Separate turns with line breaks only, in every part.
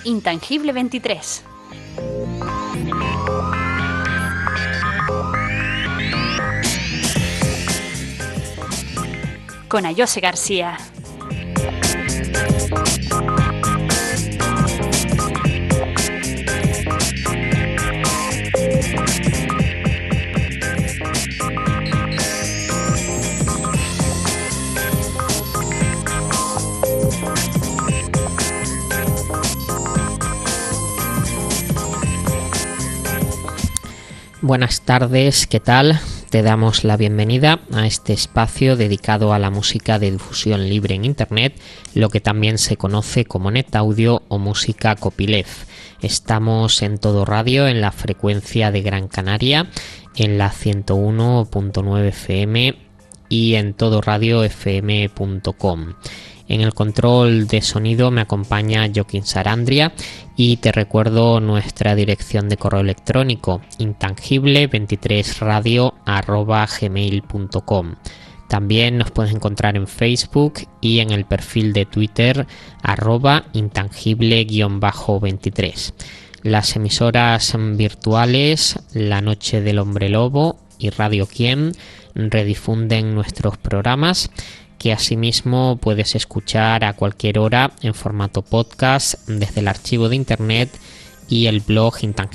Intangible 23. Con Ayose García.
Buenas tardes, ¿qué tal? Te damos la bienvenida a este espacio dedicado a la música de difusión libre en Internet, lo que también se conoce como NetAudio o música copyleft. Estamos en Todo Radio en la frecuencia de Gran Canaria, en la 101.9 FM y en todoradiofm.com. En el control de sonido me acompaña Joaquín Sarandria y te recuerdo nuestra dirección de correo electrónico intangible23radio@gmail.com. También nos puedes encontrar en Facebook y en el perfil de Twitter @intangible_23. Las emisoras virtuales La Noche del Hombre Lobo y Radio Quien redifunden nuestros programas, que asimismo puedes escuchar a cualquier hora en formato podcast desde el archivo de internet y el blog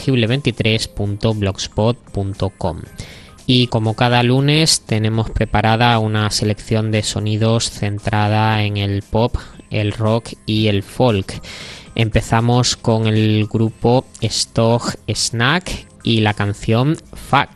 intangible23.blogspot.com. Y como cada lunes tenemos preparada una selección de sonidos centrada en el pop, el rock y el folk. Empezamos con el grupo Stog Snack y la canción Fuck.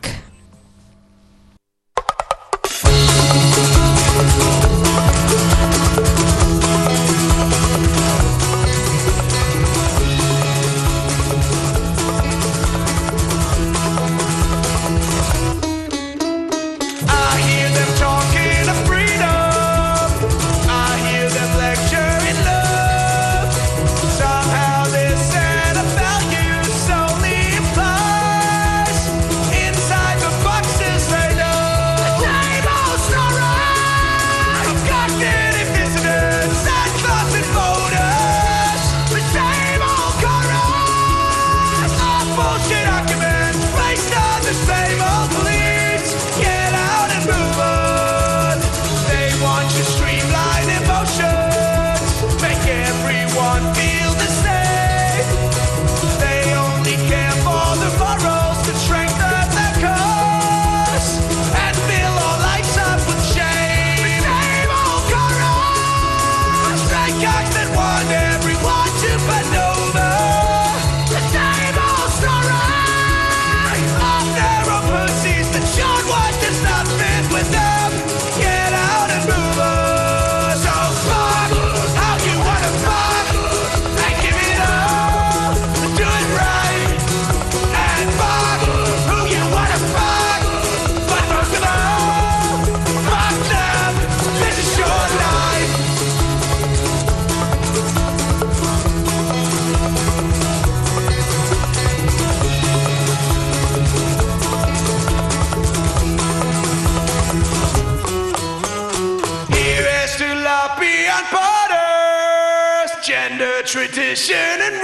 Tradition and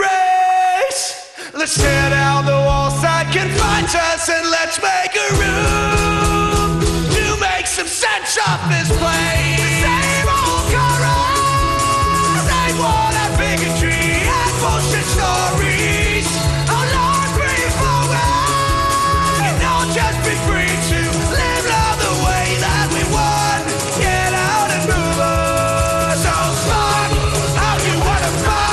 race. Let's tear down the walls that confine us and let's make a room to make some sense of this place. The same old chorus, same wall and bigotry and bullshit stories. How long we forward? And I'll just be free to live love the way that we want. Get out and move on. So fuck how you wanna fuck.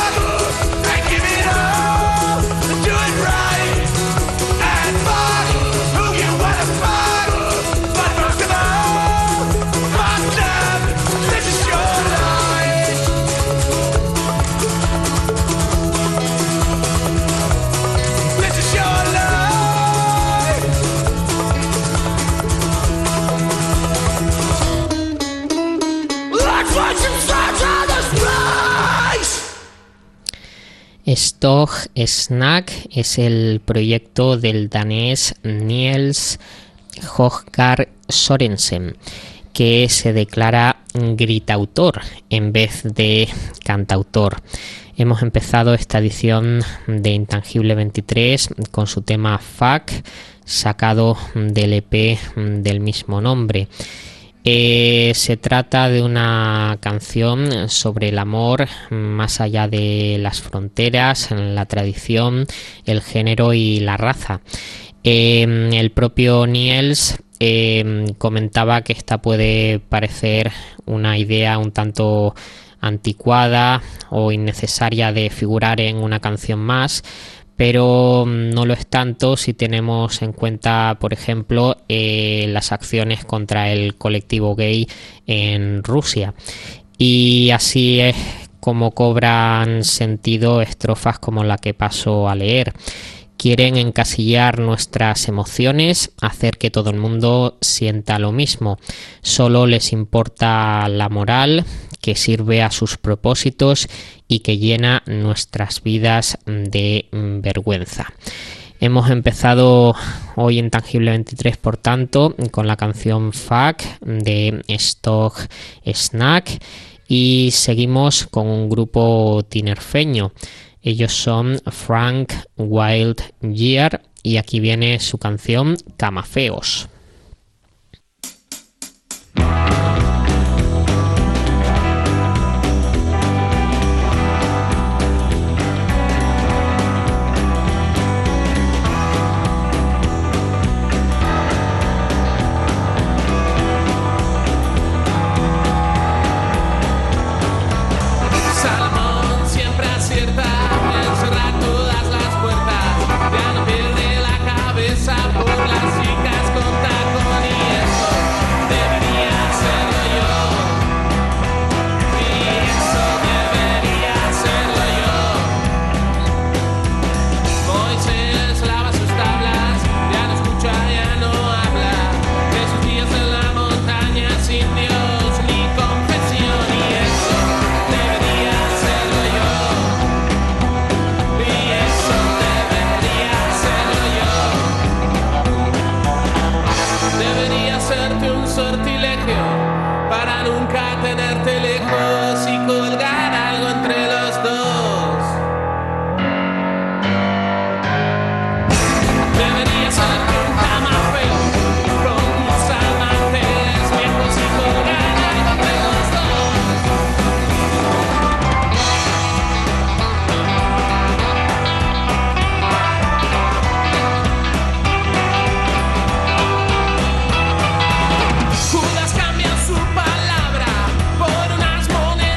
Stog Snack es el proyecto del danés Niels Hojgaard Sørensen, que se declara gritautor en vez de cantautor. Hemos empezado esta edición de Intangible 23 con su tema Fuck, sacado del EP del mismo nombre. Se trata de una canción sobre el amor más allá de las fronteras, la tradición, el género y la raza. El propio Niels comentaba que esta puede parecer una idea un tanto anticuada o innecesaria de figurar en una canción más, pero no lo es tanto si tenemos en cuenta, por ejemplo, las acciones contra el colectivo gay en Rusia. Y así es como cobran sentido estrofas como la que paso a leer. Quieren encasillar nuestras emociones, hacer que todo el mundo sienta lo mismo. Solo les importa la moral, que sirve a sus propósitos y que llena nuestras vidas de vergüenza. Hemos empezado hoy en Tangible 23, por tanto, con la canción Fuck de Stock Snack y seguimos con un grupo tinerfeño. Ellos son Frank Wild Year y aquí viene su canción Camafeos.
Por las chicas con tacón y eso Judas cambia su palabra por unas monedas.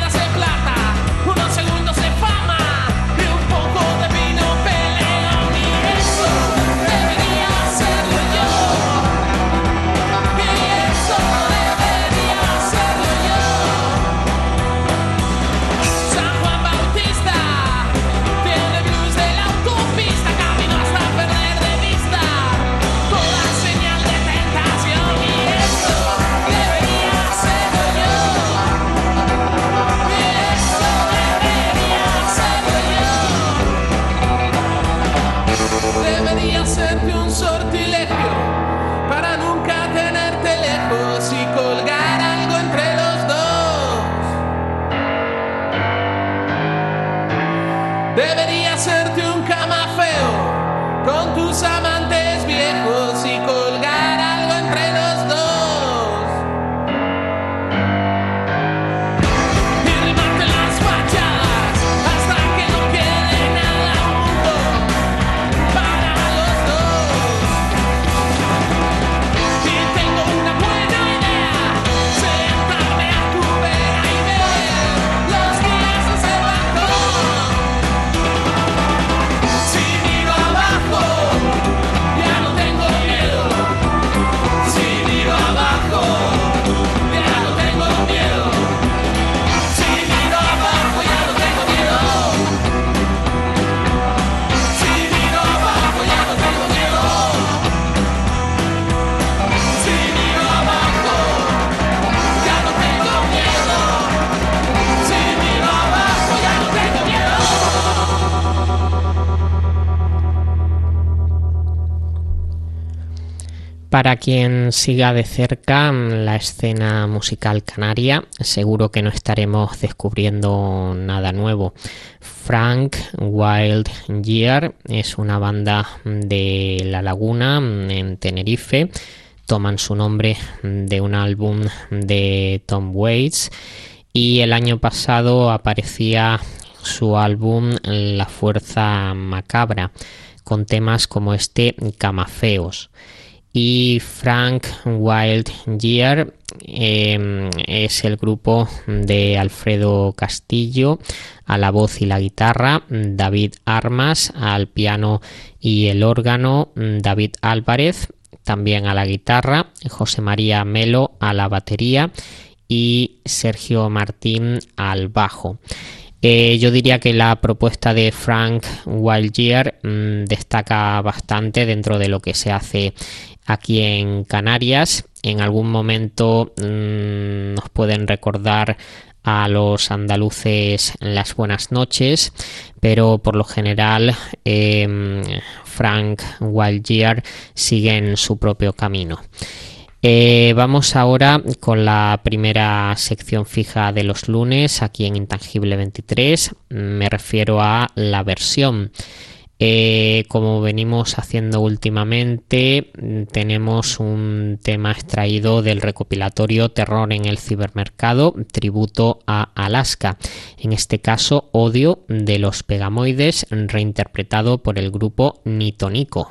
Para quien siga de cerca la escena musical canaria, seguro que no estaremos descubriendo nada nuevo. Frank Wild Year es una banda de La Laguna, en Tenerife. Toman su nombre de un álbum de Tom Waits y el año pasado aparecía su álbum La Fuerza Macabra, con temas como este Camafeos. Y Frank Wild Year es el grupo de Alfredo Castillo a la voz y la guitarra, David Armas al piano y el órgano, David Álvarez también a la guitarra, José María Melo a la batería y Sergio Martín al bajo. Yo diría que la propuesta de Frank Wild Year destaca bastante dentro de lo que se hace aquí en Canarias. En algún momento nos pueden recordar a los andaluces Las Buenas Noches, pero por lo general Frank Wild Year sigue en su propio camino. Vamos ahora con la primera sección fija de los lunes aquí en Intangible 23. Me refiero a la versión. Como venimos haciendo últimamente, tenemos un tema extraído del recopilatorio Terror en el Cibermercado, tributo a Alaska. En este caso, Odio de los Pegamoides, reinterpretado por el grupo Nito Nico.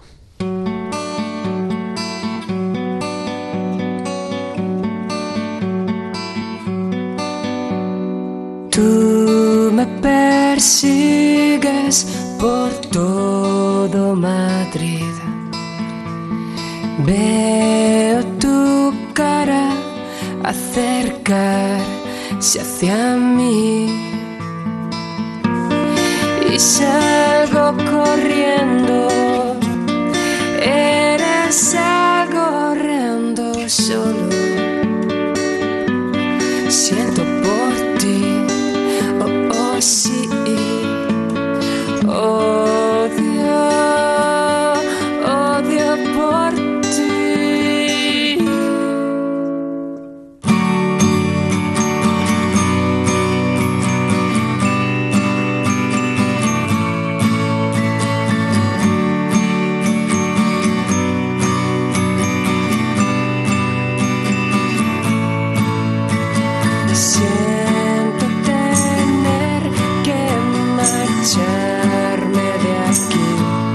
Tú me persigues por todo Madrid. Veo tu cara acercarse hacia mí y salgo corriendo. Eres algo horrendo, solo siento por ti. Oh, sí, odio por ti. Siento tener que marcharme de aquí.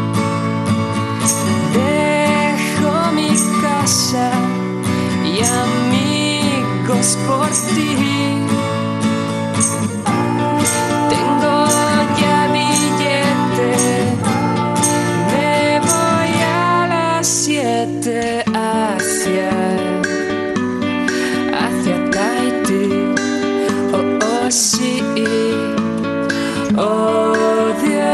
Dejo mi casa y amigos por ti. Tengo ya billete, me voy a las 7 hacia Tahití. Oh, sí, odio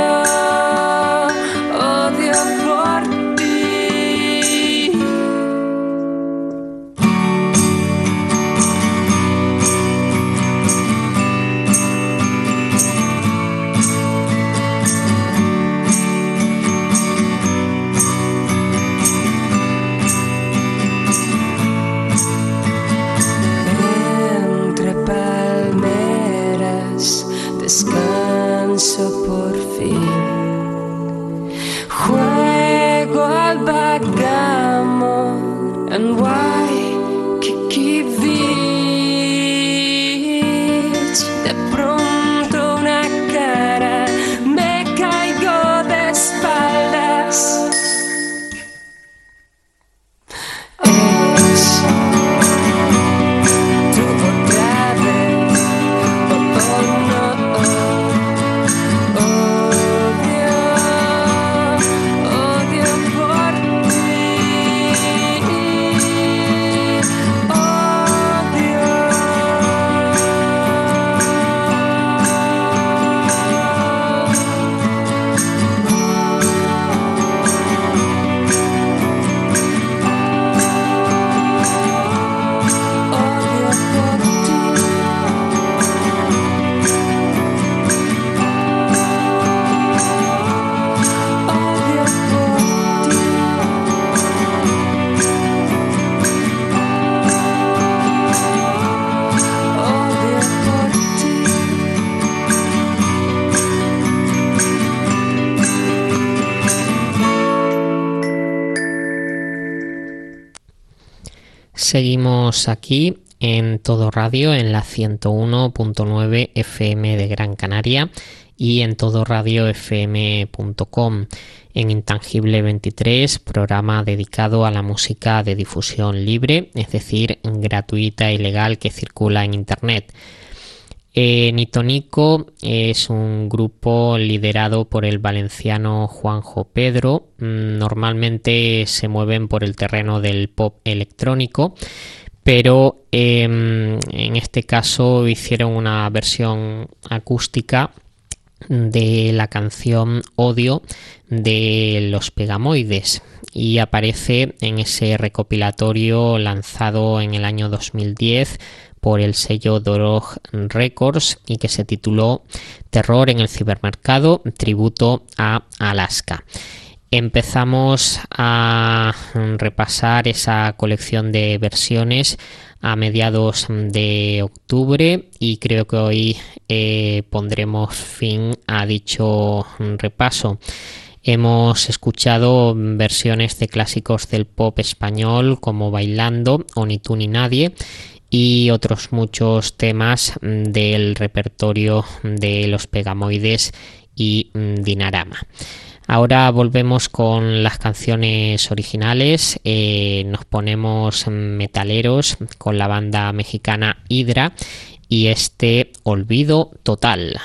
por ti. Entre palmeras descanso por fin. Juego al backgammon and Waikiki Beach. De pronto una cara, me caigo de espaldas. Es tú otra vez. Oh, no. Odio por ti. Odio
Seguimos aquí en Todo Radio, en la 101.9 FM de Gran Canaria y en todoradiofm.com, en Intangible 23, programa dedicado a la música de difusión libre, es decir, gratuita y legal, que circula en Internet. Nitonico es un grupo liderado por el valenciano Juanjo Pedro. Normalmente se mueven por el terreno del pop electrónico, pero en este caso hicieron una versión acústica de la canción Odio de Los Pegamoides y aparece en ese recopilatorio lanzado en el año 2010 por el sello Dorog Records y que se tituló Terror en el cibermercado, tributo a Alaska. Empezamos a repasar esa colección de versiones a mediados de octubre y creo que hoy pondremos fin a dicho repaso. Hemos escuchado versiones de clásicos del pop español como Bailando o Ni tú ni nadie y otros muchos temas del repertorio de Los Pegamoides y Dinarama. Ahora volvemos con las canciones originales, nos ponemos metaleros con la banda mexicana Hydra y este Olvido Total.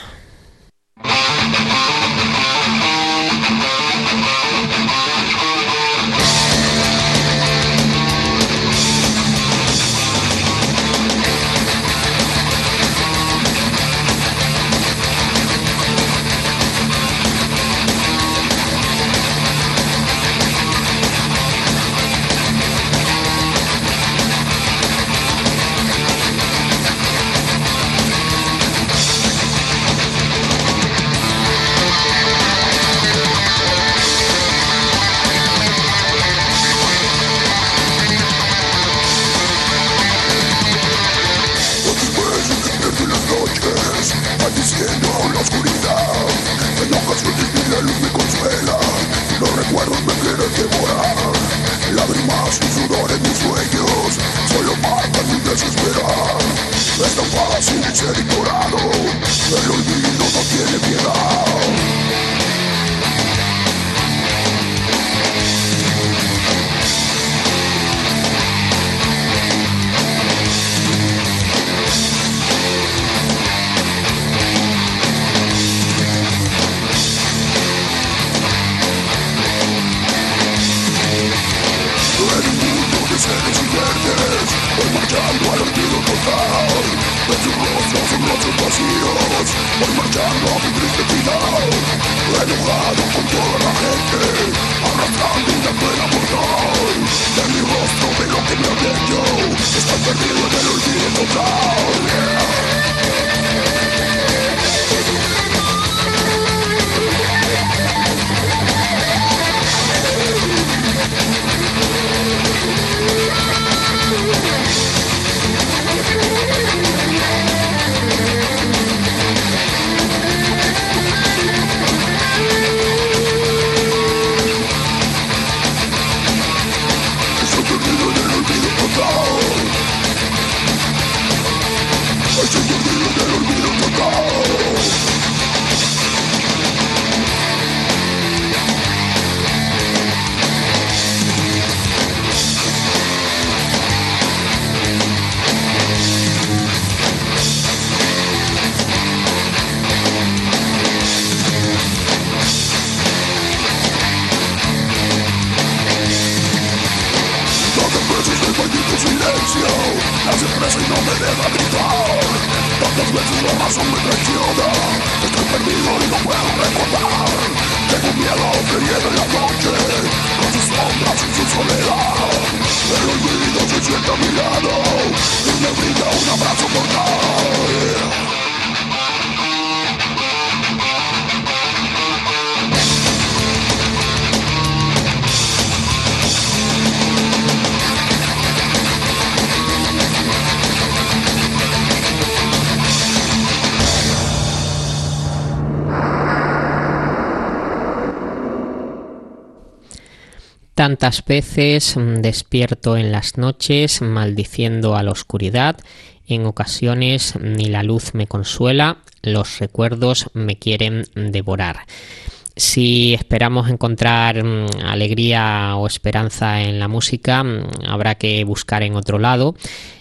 Tantas veces despierto en las noches maldiciendo a la oscuridad, en ocasiones ni la luz me consuela, los recuerdos me quieren devorar. Si esperamos encontrar alegría o esperanza en la música, habrá que buscar en otro lado.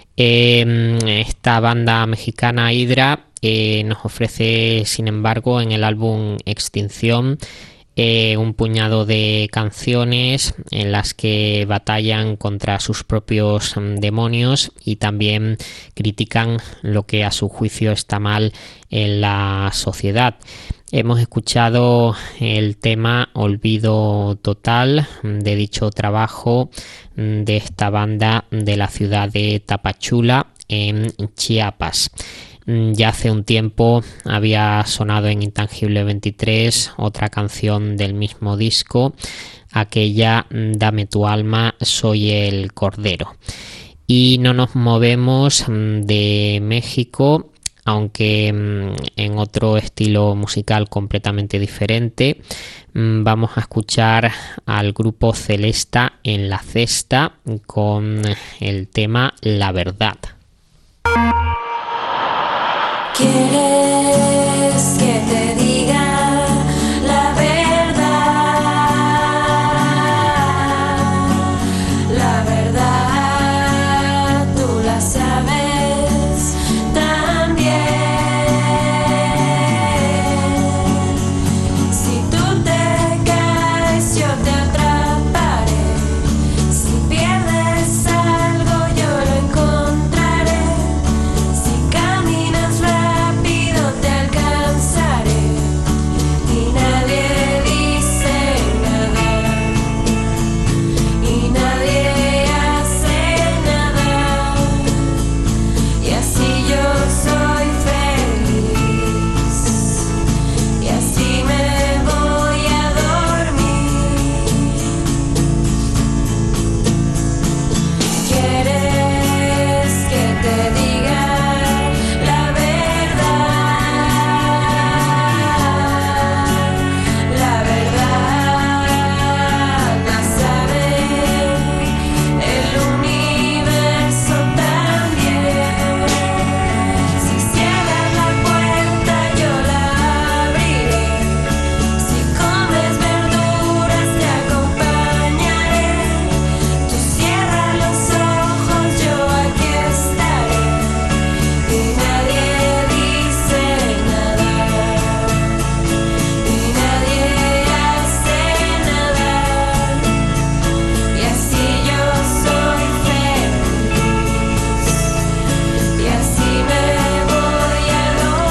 Esta banda mexicana Hydra nos ofrece, sin embargo, en el álbum Extinción, un puñado de canciones en las que batallan contra sus propios demonios y también critican lo que a su juicio está mal en la sociedad. Hemos escuchado el tema Olvido Total de dicho trabajo de esta banda de la ciudad de Tapachula, en Chiapas. Ya hace un tiempo había sonado en Intangible 23 otra canción del mismo disco, aquella Dame tu alma, soy el cordero. Y no nos movemos de México, aunque en otro estilo musical completamente diferente. Vamos a escuchar al grupo Celesta en la cesta con el tema La Verdad.
¿Quieres que te diga la verdad? La verdad tú la sabes también. Si tú te caes, yo te atraparé. Si pierdes algo, yo lo encontraré. Si caminas rápido, te alcanzaré. Y nadie dice nada. Y nadie hace nada. Y así yo soy feliz. Y así me voy a dormir. ¿Quieres que te diga la verdad? La verdad la sabe el universo también. Si cierras la puerta, yo la abriré. Si comes verduras, te acompañaré. Tú cierra los ojos, yo aquí estaré. Y nadie dice nada. Y nadie hace nada. Y así yo soy feliz. Y así me voy a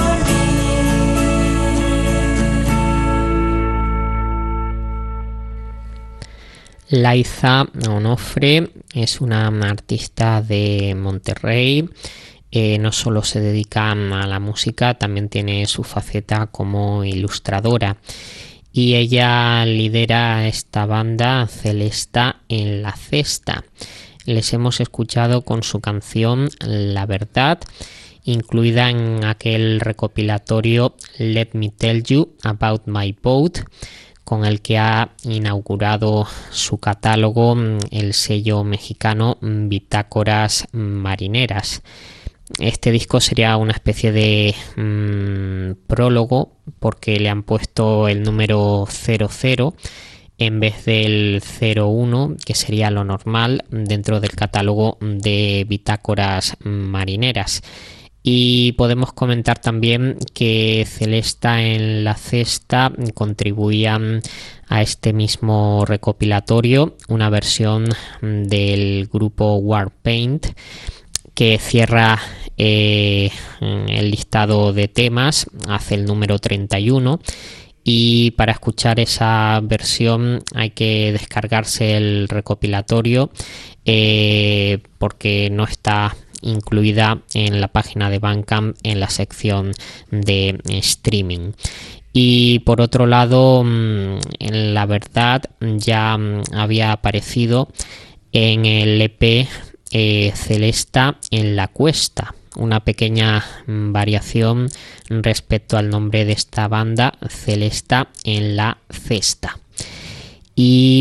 dormir.
Liza Onofre es una artista de Monterrey. No solo se dedica a la música, también tiene su faceta como ilustradora. Y ella lidera esta banda Celesta en la cesta. Les hemos escuchado con su canción La Verdad, incluida en aquel recopilatorio Let Me Tell You About My Boat, con el que ha inaugurado su catálogo el sello mexicano Bitácoras Marineras. Este disco sería una especie de prólogo, porque le han puesto el número 00 en vez del 01, que sería lo normal dentro del catálogo de Bitácoras Marineras. Y podemos comentar también que Celesta en la cesta contribuían a este mismo recopilatorio una versión del grupo Warpaint, que cierra el listado de temas, hace el número 31. Y para escuchar esa versión hay que descargarse el recopilatorio, porque no está incluida en la página de Bandcamp en la sección de streaming. Y por otro lado, en La Verdad ya había aparecido en el EP Celesta en la Cuesta, una pequeña variación respecto al nombre de esta banda, Celesta en la Cesta. Y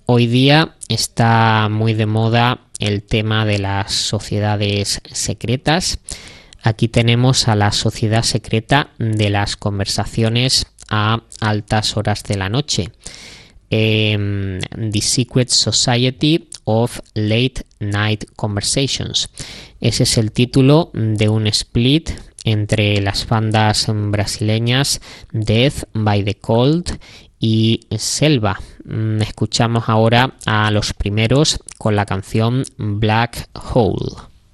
Hoy día está muy de moda el tema de las sociedades secretas. Aquí tenemos a la sociedad secreta de las conversaciones a altas horas de la noche. The Secret Society of Late Night Conversations. Ese es el título de un split entre las bandas brasileñas Death by the Cold y Selva. Escuchamos ahora a los primeros con la canción Black Hole.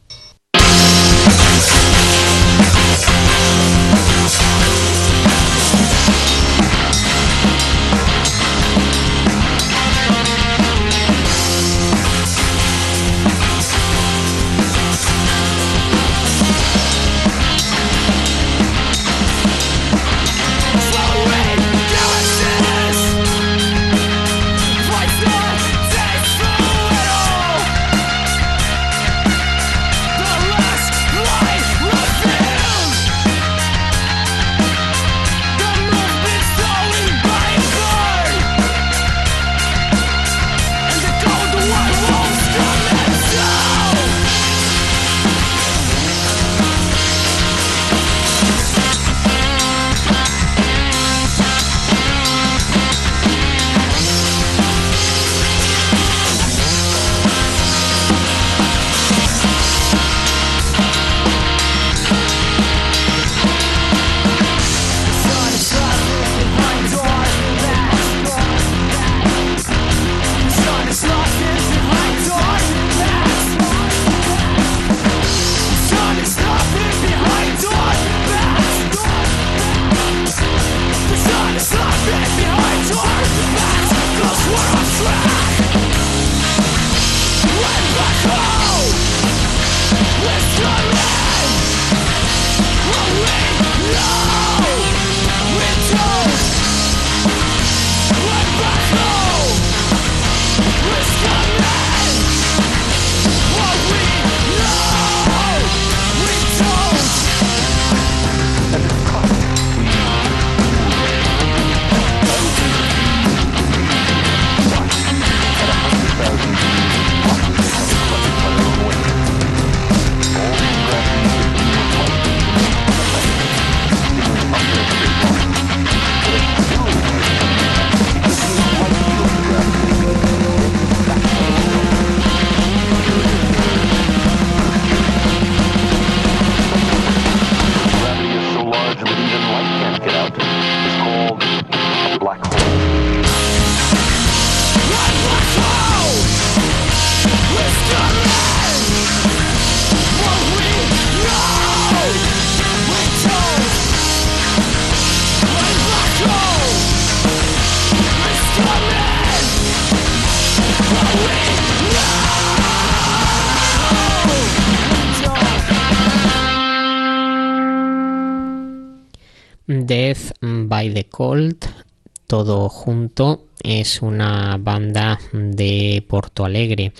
Death by the Cold, todo junto, es una banda de Porto Alegre,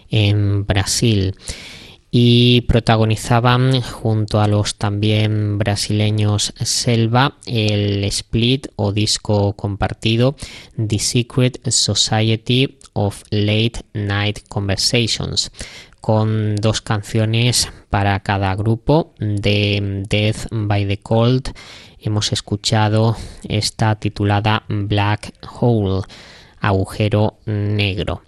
en Brasil, y protagonizaban junto a los también brasileños Selva el split o disco compartido The Secret Society of Late Night Conversations, con 2 canciones para cada grupo. De Death by the Cold hemos escuchado esta titulada Black Hole, agujero negro.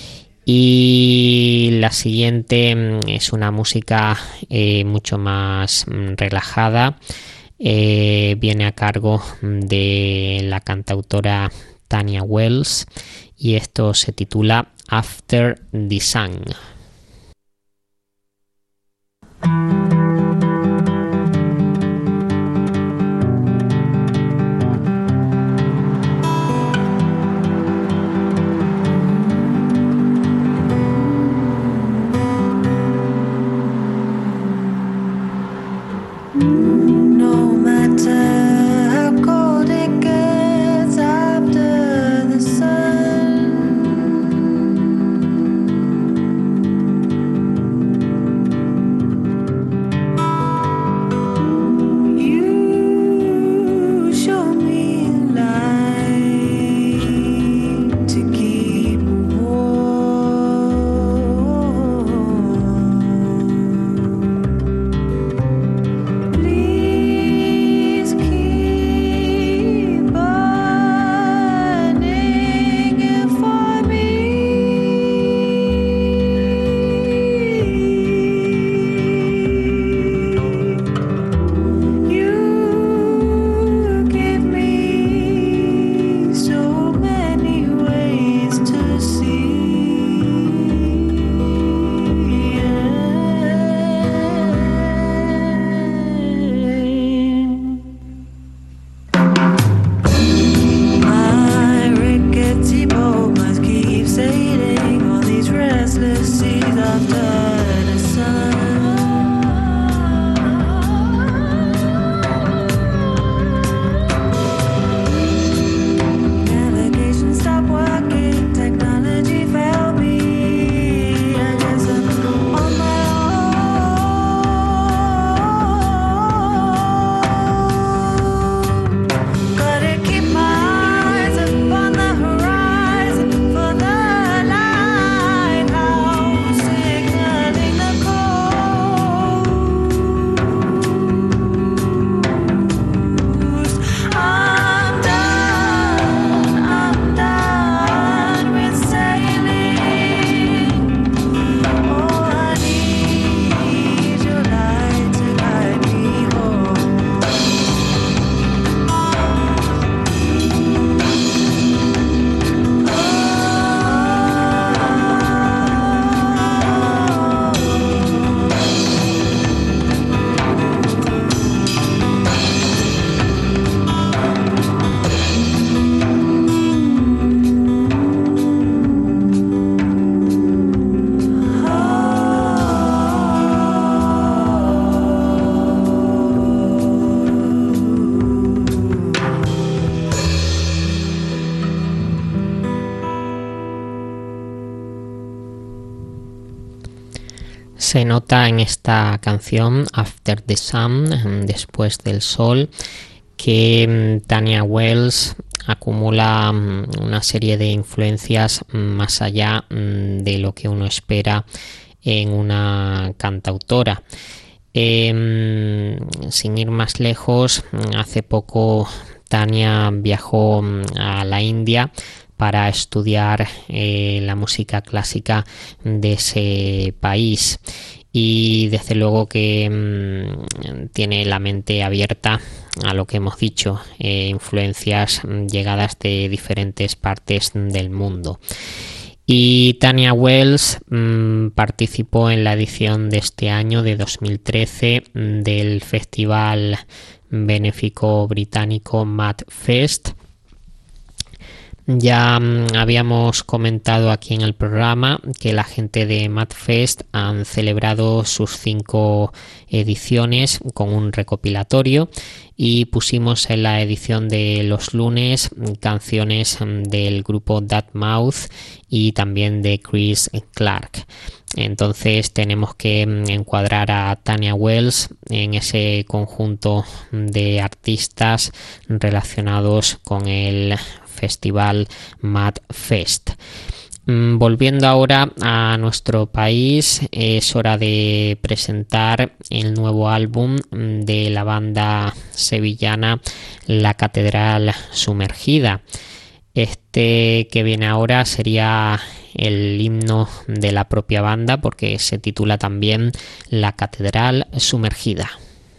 Y la siguiente es una música mucho más relajada. Viene a cargo de la cantautora Tanya Wells y esto se titula After the Sun.
No matter how cold it gets after the sun,
Se nota en esta canción After the Sun, después del sol, que Tanya Wells acumula una serie de influencias más allá de lo que uno espera en una cantautora. Sin ir más lejos, hace poco Tanya viajó a la India para estudiar la música clásica de ese país, y desde luego que tiene la mente abierta a lo que hemos dicho, influencias llegadas de diferentes partes del mundo. Y Tanya Wells participó en la edición de este año, de 2013, del festival benéfico británico MadFest. Ya habíamos comentado aquí en el programa que la gente de MadFest han celebrado sus 5 ediciones con un recopilatorio, y pusimos en la edición de los lunes canciones del grupo Dartmouth y también de Chris Clark. Entonces tenemos que encuadrar a Tanya Wells en ese conjunto de artistas relacionados con el festival MadFest. Volviendo ahora a nuestro país, es hora de presentar el nuevo álbum de la banda sevillana La Catedral Sumergida. Este que viene ahora sería el himno de la propia banda, porque se titula también La Catedral Sumergida.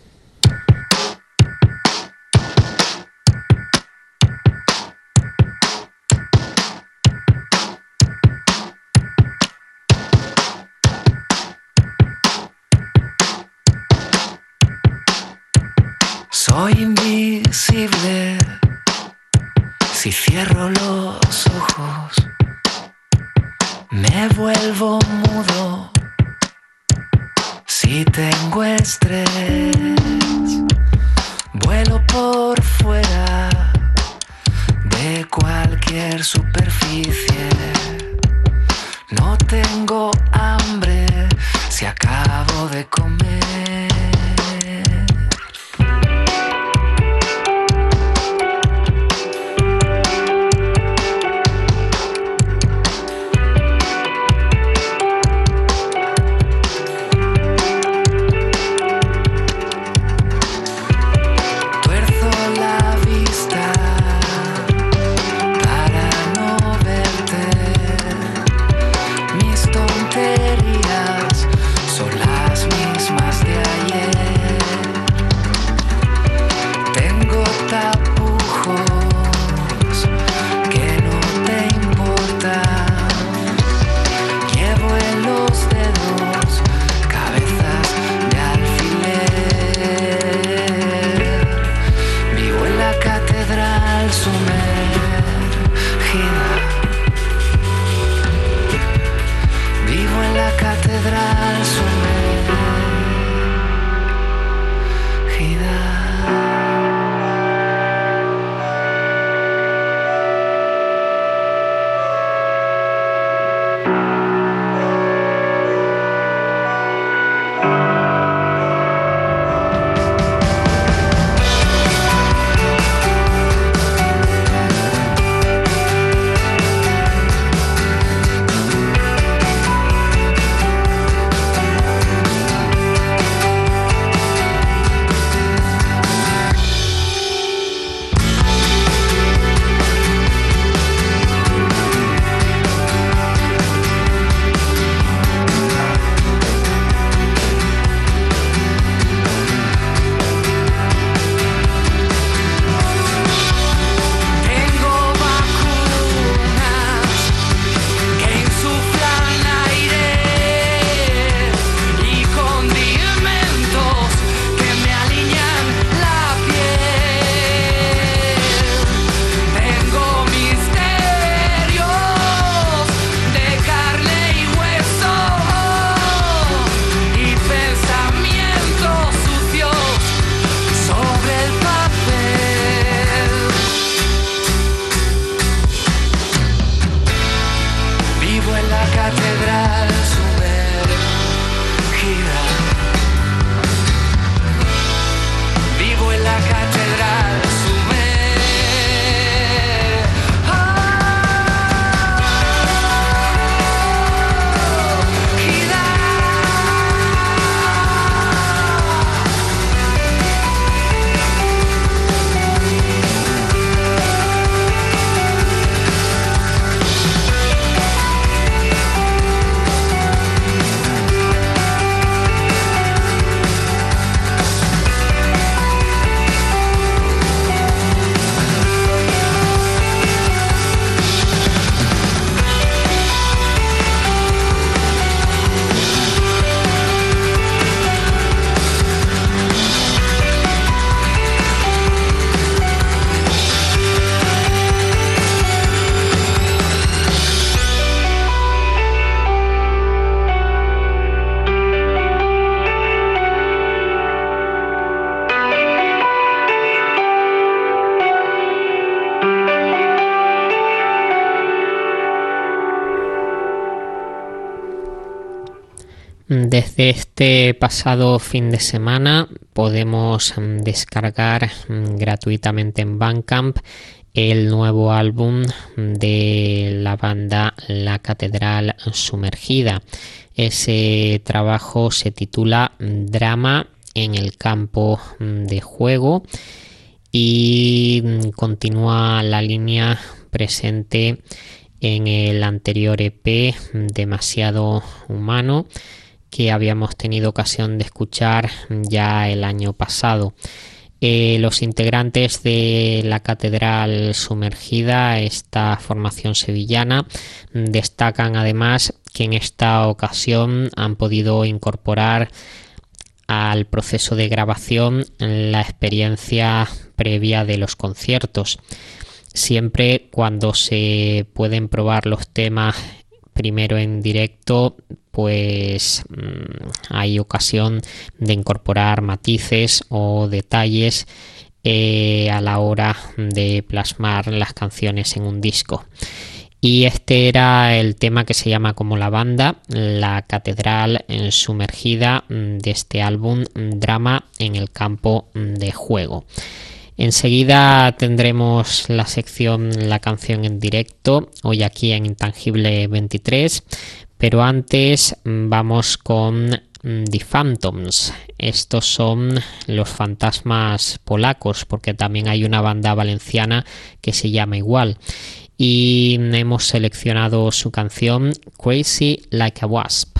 Soy invisible si cierro los ojos, me vuelvo mudo si tengo estrés, vuelo por fuera de cualquier superficie, no tengo hambre si acabo de comer. Son las mismas.
Desde este pasado fin de semana podemos descargar gratuitamente en Bandcamp el nuevo álbum de la banda La Catedral Sumergida. Ese trabajo se titula Drama en el campo de juego y continúa la línea presente en el anterior EP Demasiado Humano, que habíamos tenido ocasión de escuchar ya el año pasado. Los integrantes de La Catedral Sumergida, esta formación sevillana, destacan además que en esta ocasión han podido incorporar al proceso de grabación la experiencia previa de los conciertos. Siempre cuando se pueden probar los temas primero en directo, pues hay ocasión de incorporar matices o detalles a la hora de plasmar las canciones en un disco. Y este era el tema que se llama como la banda, La Catedral Sumergida, de este álbum Drama en el campo de juego. Enseguida tendremos la sección La canción en directo, hoy aquí en Intangible 23, pero antes vamos con The Phantoms. Estos son los fantasmas polacos, porque también hay una banda valenciana que se llama igual. Y hemos seleccionado su canción Crazy Like a Wasp.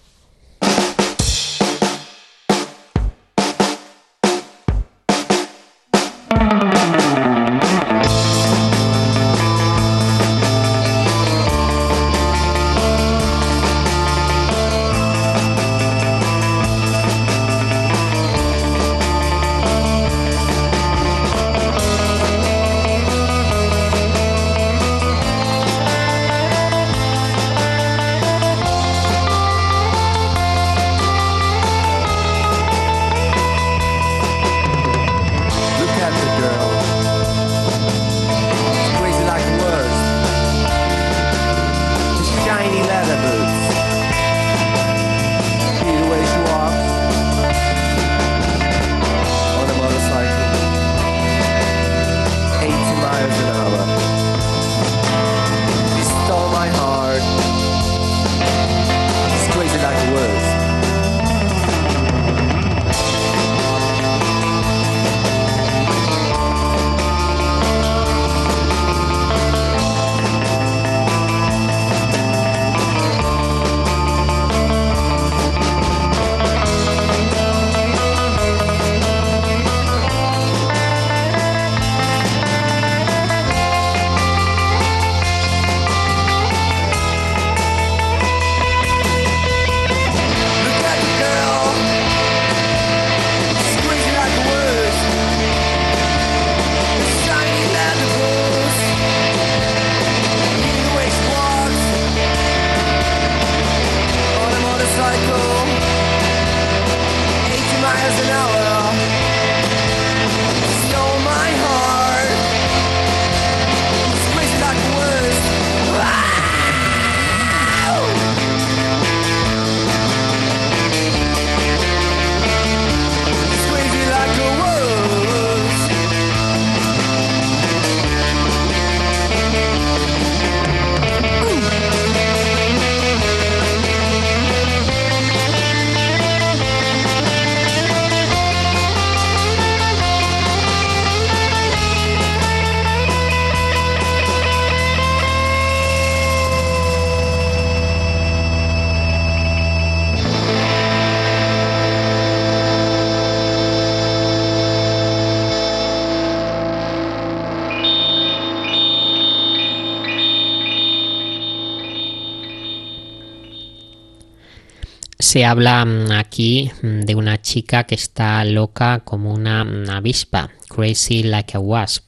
Se habla aquí de una chica que está loca como una avispa, crazy like a wasp.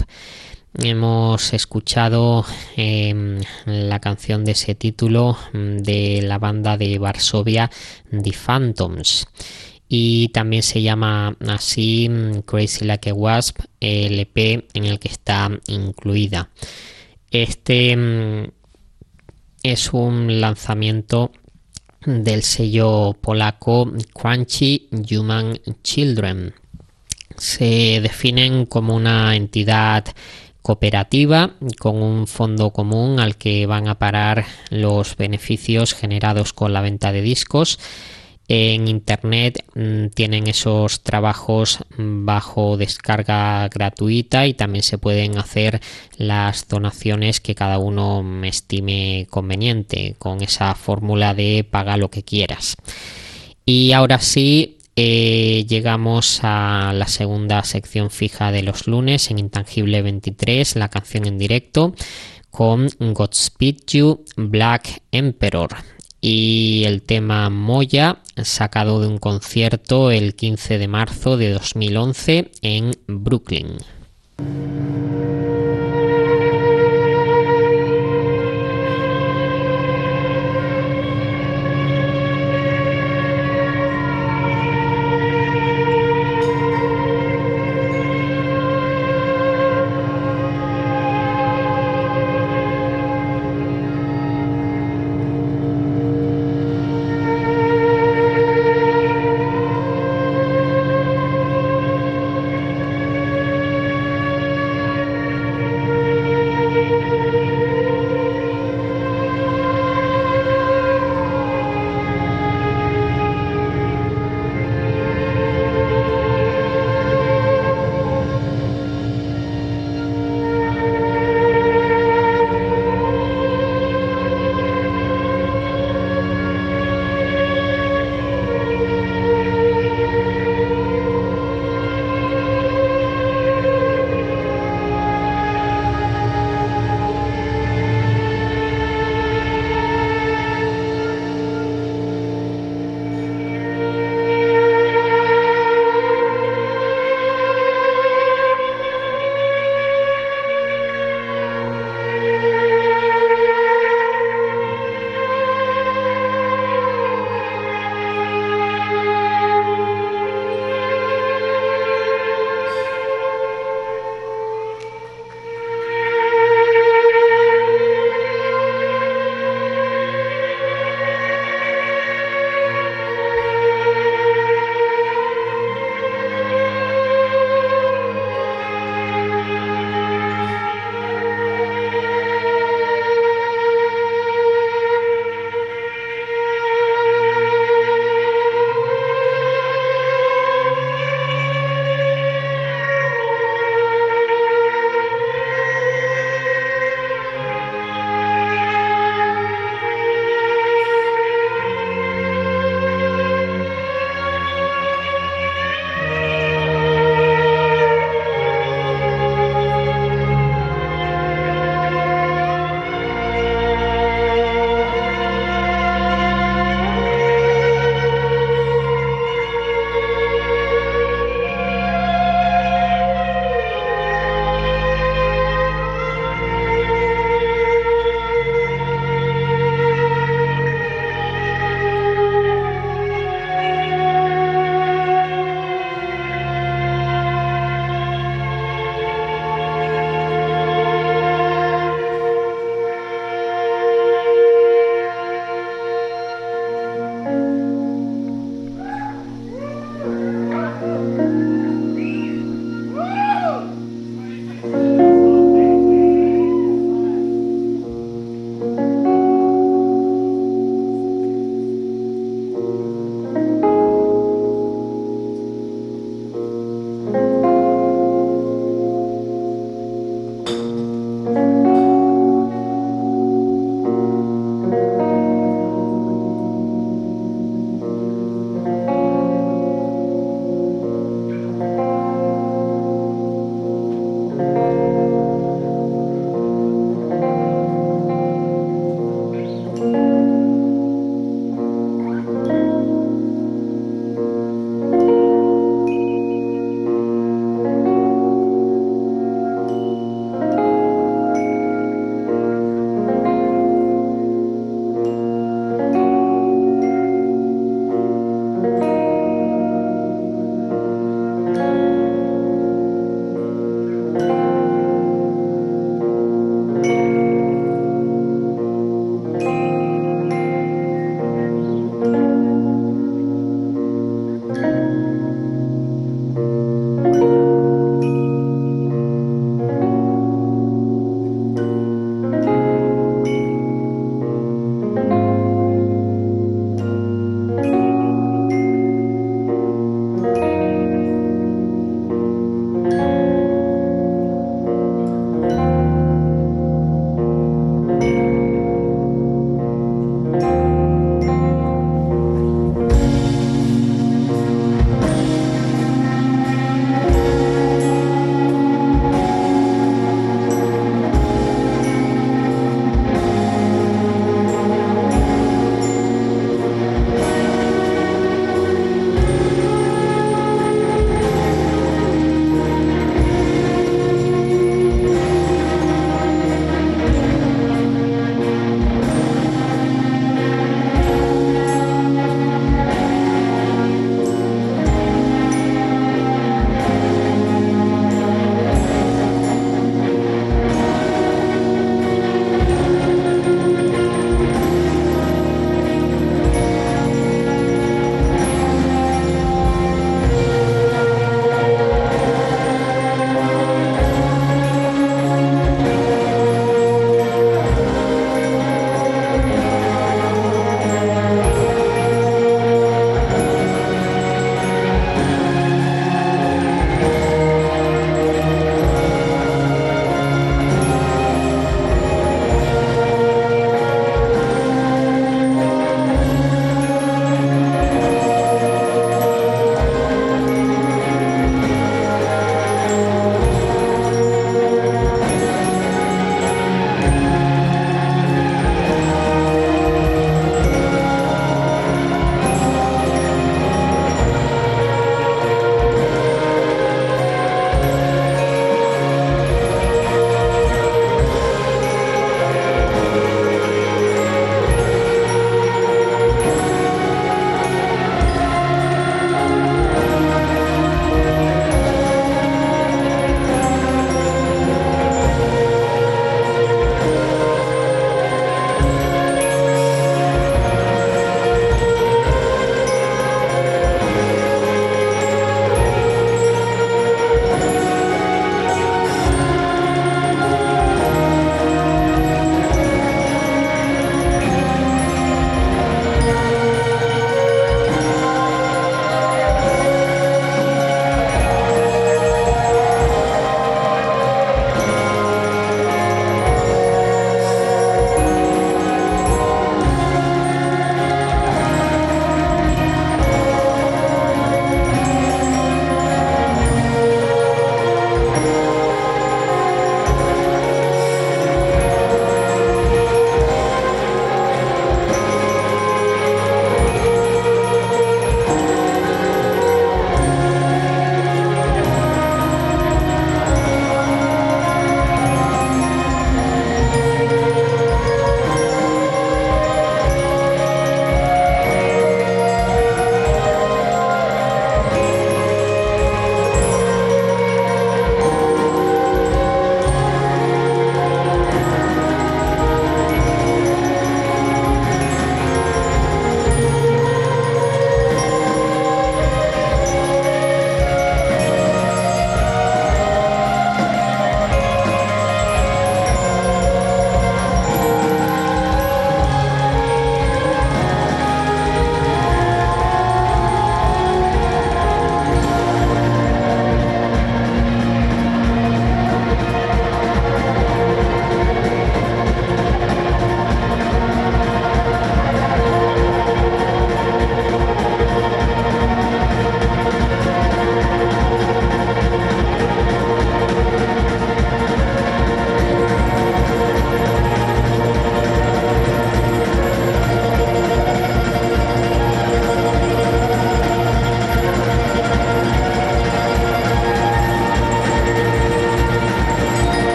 Hemos escuchado la canción de ese título de la banda de Varsovia, The Phantoms. Y también se llama así Crazy Like a Wasp, el EP en el que está incluida. Este es un lanzamiento del sello polaco Crunchy Human Children. Se definen como una entidad cooperativa con un fondo común al que van a parar los beneficios generados con la venta de discos. En internet tienen esos trabajos bajo descarga gratuita y también se pueden hacer las donaciones que cada uno estime conveniente con esa fórmula de paga lo que quieras. Y ahora sí, llegamos a la segunda sección fija de los lunes en Intangible 23, la canción en directo con Godspeed You, Black Emperor. Y el tema Moya, sacado de un concierto el 15 de marzo de 2011 en Brooklyn.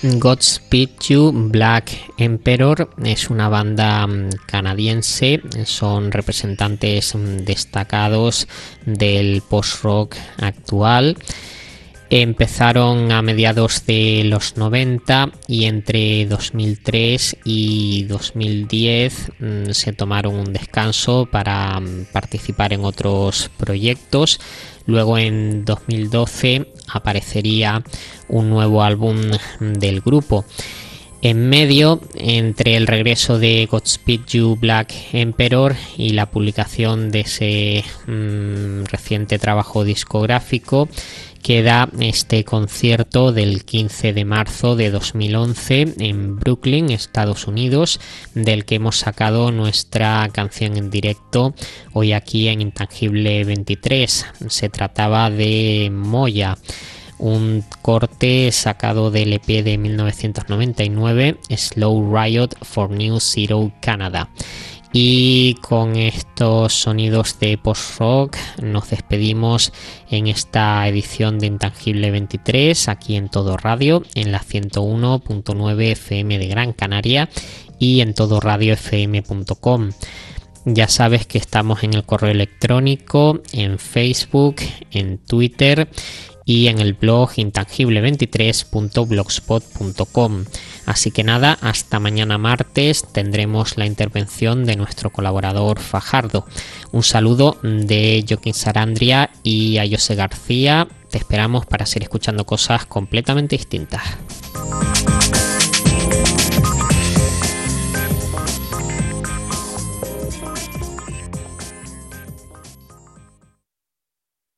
Godspeed You Black Emperor es una banda canadiense, son representantes destacados del post-rock actual. Empezaron a mediados de los 90 y entre 2003 y 2010 se tomaron un descanso para participar en otros proyectos. Luego en 2012 aparecería un nuevo álbum del grupo. En medio, entre el regreso de Godspeed You Black Emperor y la publicación de ese reciente trabajo discográfico, queda este concierto del 15 de marzo de 2011 en Brooklyn, Estados Unidos, del que hemos sacado nuestra canción en directo hoy aquí en Intangible 23. Se trataba de Moya, un corte sacado del EP de 1999, Slow Riot for New Zero Canada. Y con estos sonidos de post-rock nos despedimos en esta edición de Intangible 23, aquí en Todo Radio, en la 101.9 FM de Gran Canaria y en todoradiofm.com. Ya sabes que estamos en el correo electrónico, en Facebook, en Twitter y en el blog intangible23.blogspot.com. Así que nada, hasta mañana martes tendremos la intervención de nuestro colaborador Fajardo. Un saludo de Joaquín Sarandria y a José García. Te esperamos para seguir escuchando cosas completamente distintas.